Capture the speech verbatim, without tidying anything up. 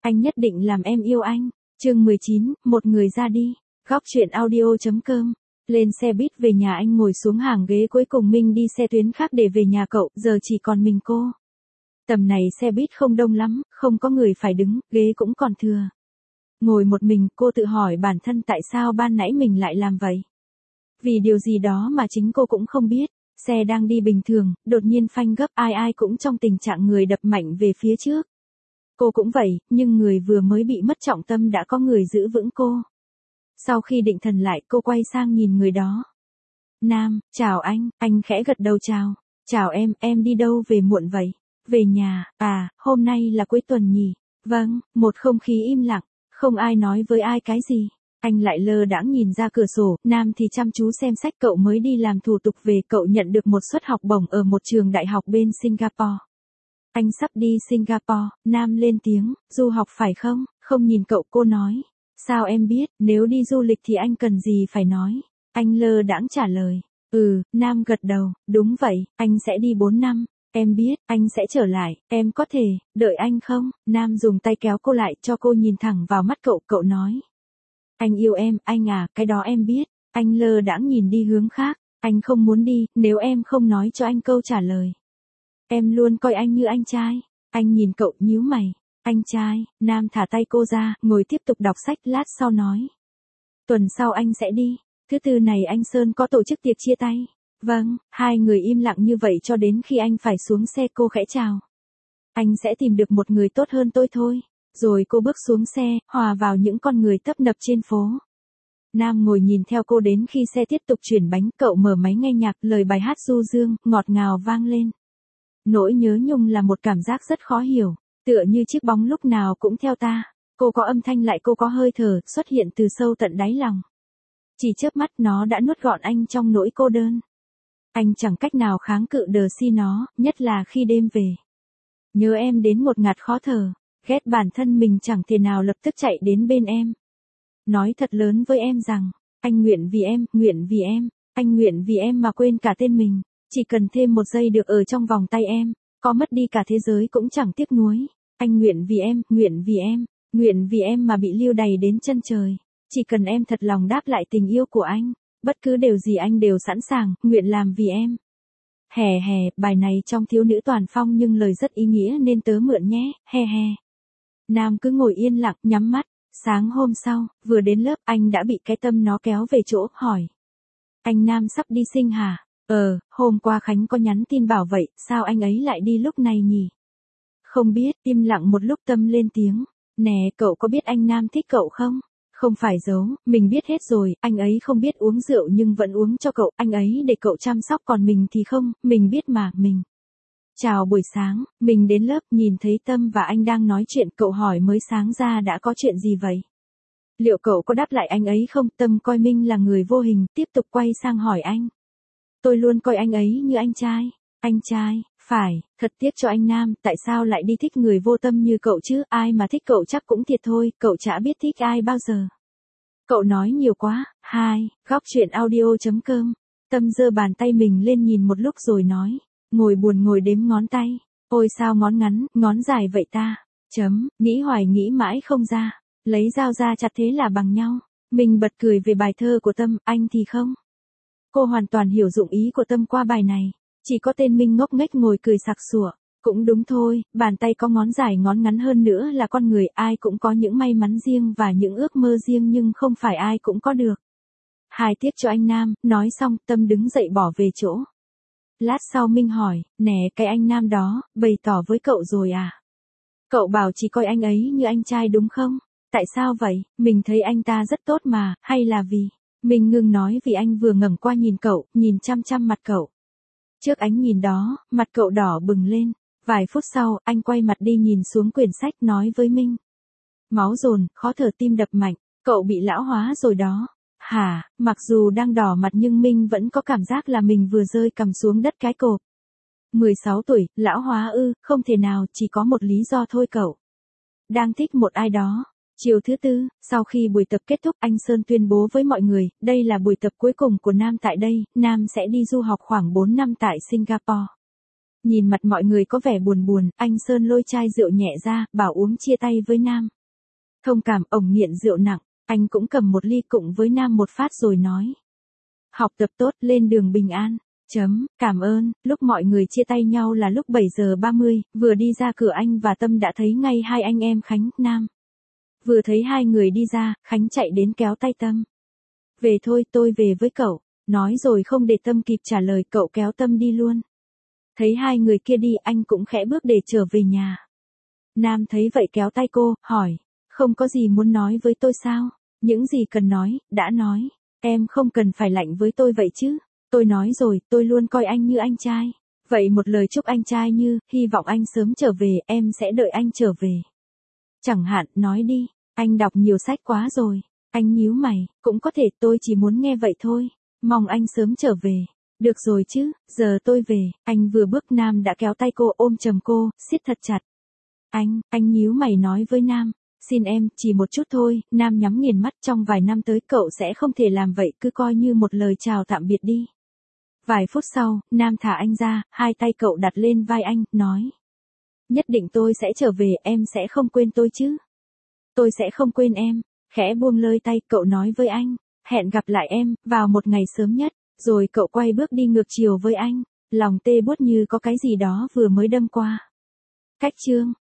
Anh nhất định làm em yêu anh. Chương mười chín, một người ra đi. Góc truyện audio.com. Lên xe buýt về nhà, anh ngồi xuống hàng ghế cuối cùng, Minh đi xe tuyến khác để về nhà cậu, giờ chỉ còn mình cô. Tầm này xe buýt không đông lắm, không có người phải đứng, ghế cũng còn thừa. Ngồi một mình, cô tự hỏi bản thân tại sao ban nãy mình lại làm vậy. Vì điều gì đó mà chính cô cũng không biết. Xe đang đi bình thường, đột nhiên phanh gấp, ai ai cũng trong tình trạng người đập mạnh về phía trước. Cô cũng vậy, nhưng người vừa mới bị mất trọng tâm đã có người giữ vững cô. Sau khi định thần lại, cô quay sang nhìn người đó. Nam, chào anh, anh khẽ gật đầu chào. Chào em, em đi đâu về muộn vậy? Về nhà, à, hôm nay là cuối tuần nhỉ? Vâng, một không khí im lặng, không ai nói với ai cái gì. Anh lại lơ đãng nhìn ra cửa sổ, Nam thì chăm chú xem sách, cậu mới đi làm thủ tục về, cậu nhận được một suất học bổng ở một trường đại học bên Singapore. Anh sắp đi Singapore, Nam lên tiếng, du học phải không? Không nhìn cậu, cô nói. Sao em biết, nếu đi du lịch thì anh cần gì phải nói? Anh lơ đãng trả lời. Ừ, Nam gật đầu, đúng vậy, anh sẽ đi bốn năm. Em biết, anh sẽ trở lại, em có thể, đợi anh không? Nam dùng tay kéo cô lại cho cô nhìn thẳng vào mắt cậu, cậu nói. Anh yêu em, anh à, cái đó em biết. Anh lơ đãng nhìn đi hướng khác, anh không muốn đi, nếu em không nói cho anh câu trả lời. Em luôn coi anh như anh trai. Anh nhìn cậu nhíu mày. Anh trai, Nam thả tay cô ra, ngồi tiếp tục đọc sách, lát sau nói. Tuần sau anh sẽ đi, thứ tư này anh Sơn có tổ chức tiệc chia tay. Vâng, hai người im lặng như vậy cho đến khi anh phải xuống xe, cô khẽ chào. Anh sẽ tìm được một người tốt hơn tôi thôi. Rồi cô bước xuống xe, hòa vào những con người tấp nập trên phố. Nam ngồi nhìn theo cô đến khi xe tiếp tục chuyển bánh, cậu mở máy nghe nhạc, lời bài hát du dương, ngọt ngào vang lên. Nỗi nhớ nhung là một cảm giác rất khó hiểu, tựa như chiếc bóng lúc nào cũng theo ta. Cô có âm thanh, lại cô có hơi thở, xuất hiện từ sâu tận đáy lòng. Chỉ chớp mắt nó đã nuốt gọn anh trong nỗi cô đơn. Anh chẳng cách nào kháng cự đờ si nó, nhất là khi đêm về. Nhớ em đến một ngạt khó thở, ghét bản thân mình chẳng thể nào lập tức chạy đến bên em. Nói thật lớn với em rằng, anh nguyện vì em, nguyện vì em, anh nguyện vì em mà quên cả tên mình. Chỉ cần thêm một giây được ở trong vòng tay em, có mất đi cả thế giới cũng chẳng tiếc nuối. Anh nguyện vì em, nguyện vì em, nguyện vì em mà bị lưu đày đến chân trời. Chỉ cần em thật lòng đáp lại tình yêu của anh, bất cứ điều gì anh đều sẵn sàng, nguyện làm vì em. Hè hè, bài này trong Thiếu nữ toàn phong nhưng lời rất ý nghĩa nên tớ mượn nhé, he he. Nam cứ ngồi yên lặng, nhắm mắt. Sáng hôm sau, vừa đến lớp, anh đã bị cái tâm nó kéo về chỗ, hỏi. Anh Nam sắp đi sinh hả? Ờ, hôm qua Khánh có nhắn tin bảo vậy, sao anh ấy lại đi lúc này nhỉ? Không biết, im lặng một lúc Tâm lên tiếng. Nè, cậu có biết anh Nam thích cậu không? Không phải giấu, mình biết hết rồi, anh ấy không biết uống rượu nhưng vẫn uống cho cậu, anh ấy để cậu chăm sóc, còn mình thì không, mình biết mà, mình. Chào buổi sáng, mình đến lớp nhìn thấy Tâm và anh đang nói chuyện, cậu hỏi mới sáng ra đã có chuyện gì vậy? Liệu cậu có đáp lại anh ấy không? Tâm coi Minh là người vô hình, tiếp tục quay sang hỏi anh. Tôi luôn coi anh ấy như anh trai. Anh trai, phải, thật tiếc cho anh Nam, tại sao lại đi thích người vô tâm như cậu chứ, ai mà thích cậu chắc cũng thiệt thôi, cậu chả biết thích ai bao giờ. Cậu nói nhiều quá. Hai, góc truyện audio.com. Tâm giơ bàn tay mình lên nhìn một lúc rồi nói, ngồi buồn ngồi đếm ngón tay. Ôi sao ngón ngắn, ngón dài vậy ta? Chấm, nghĩ hoài nghĩ mãi không ra. Lấy dao ra chặt thế là bằng nhau. Mình bật cười về bài thơ của Tâm, anh thì không. Cô hoàn toàn hiểu dụng ý của Tâm qua bài này. Chỉ có tên Minh ngốc nghếch ngồi cười sặc sủa. Cũng đúng thôi, bàn tay có ngón dài ngón ngắn hơn nữa là con người, ai cũng có những may mắn riêng và những ước mơ riêng nhưng không phải ai cũng có được. Hai tiếc cho anh Nam, nói xong Tâm đứng dậy bỏ về chỗ. Lát sau Minh hỏi, nè cái anh Nam đó, bày tỏ với cậu rồi à? Cậu bảo chỉ coi anh ấy như anh trai đúng không? Tại sao vậy? Mình thấy anh ta rất tốt mà, hay là vì... Mình ngừng nói vì anh vừa ngẩng qua nhìn cậu, nhìn chăm chăm mặt cậu. Trước ánh nhìn đó, mặt cậu đỏ bừng lên. Vài phút sau, anh quay mặt đi nhìn xuống quyển sách nói với Minh. Máu dồn, khó thở, tim đập mạnh, cậu bị lão hóa rồi đó. Hả, mặc dù đang đỏ mặt nhưng Minh vẫn có cảm giác là mình vừa rơi cằm xuống đất cái cộp. mười sáu tuổi, lão hóa ư, không thể nào, chỉ có một lý do thôi cậu. Đang thích một ai đó. Chiều thứ tư, sau khi buổi tập kết thúc, anh Sơn tuyên bố với mọi người, đây là buổi tập cuối cùng của Nam tại đây, Nam sẽ đi du học khoảng bốn năm tại Singapore. Nhìn mặt mọi người có vẻ buồn buồn, anh Sơn lôi chai rượu nhẹ ra, bảo uống chia tay với Nam. Thông cảm, ổng nghiện rượu nặng, anh cũng cầm một ly cụng với Nam một phát rồi nói. Học tập tốt, lên đường bình an. Chấm, cảm ơn. Lúc mọi người chia tay nhau là lúc bảy giờ ba mươi, vừa đi ra cửa anh và Tâm đã thấy ngay hai anh em Khánh, Nam. Vừa thấy hai người đi ra, Khánh chạy đến kéo tay Tâm. Về thôi, tôi về với cậu. Nói rồi không để Tâm kịp trả lời, cậu kéo Tâm đi luôn. Thấy hai người kia đi, anh cũng khẽ bước để trở về nhà. Nam thấy vậy kéo tay cô, hỏi. Không có gì muốn nói với tôi sao? Những gì cần nói, đã nói. Em không cần phải lạnh với tôi vậy chứ. Tôi nói rồi, tôi luôn coi anh như anh trai. Vậy một lời chúc anh trai như, hy vọng anh sớm trở về, em sẽ đợi anh trở về. Chẳng hạn, nói đi, anh đọc nhiều sách quá rồi. Anh nhíu mày, cũng có thể tôi chỉ muốn nghe vậy thôi. Mong anh sớm trở về. Được rồi chứ, giờ tôi về. Anh vừa bước, Nam đã kéo tay cô, ôm chầm cô, siết thật chặt. Anh, anh nhíu mày nói với Nam. Xin em, chỉ một chút thôi. Nam nhắm nghiền mắt, trong vài năm tới cậu sẽ không thể làm vậy, cứ coi như một lời chào tạm biệt đi. Vài phút sau, Nam thả anh ra, hai tay cậu đặt lên vai anh, nói. Nhất định tôi sẽ trở về, em sẽ không quên tôi chứ. Tôi sẽ không quên em. Khẽ buông lơi tay, cậu nói với anh. Hẹn gặp lại em, vào một ngày sớm nhất. Rồi cậu quay bước đi ngược chiều với anh. Lòng tê buốt như có cái gì đó vừa mới đâm qua. Cách chương.